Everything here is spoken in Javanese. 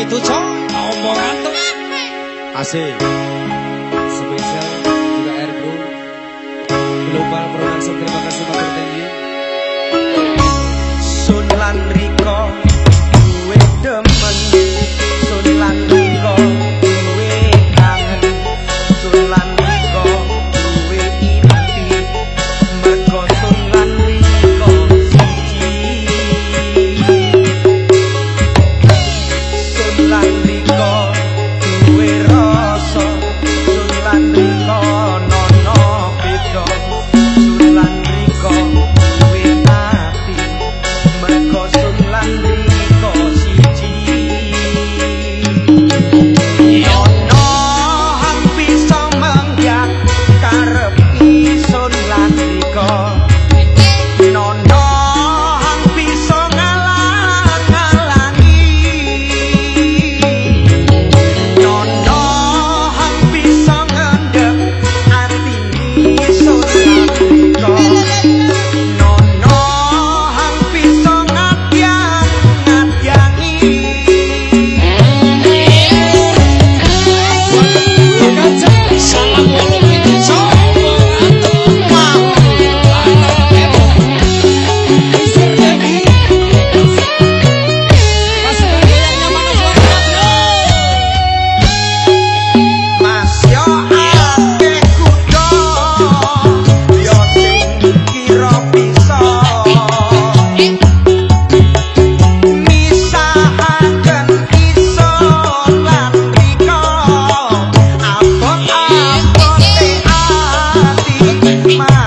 gitu coy. Omongan tuh. Asik. Spesial juga Air Bro. Global Production, terima kasih Pak Tertinggi. Sun lan riko duwe demen, sun lan riko duwe kangen, sun lan riko duwe inti, mergo sun lan riko siji. Sun lan riko duwe rasa, sun lan riko nono beda, sun lan riko duwe ati, mergo sun lan riko siji. Nono hang bisa menggak karep sun lan riko, nono hang bisa ngalang-ngalangi, nono hang bisa ngendhek atine sun lan riko, nono hang bisa ngadyang-ngadyangi. Salam ngomong gitu coy. Mau Mas yo akeh kuda, yo sing kira bisa misahaken isun lan riko, abot-abote ati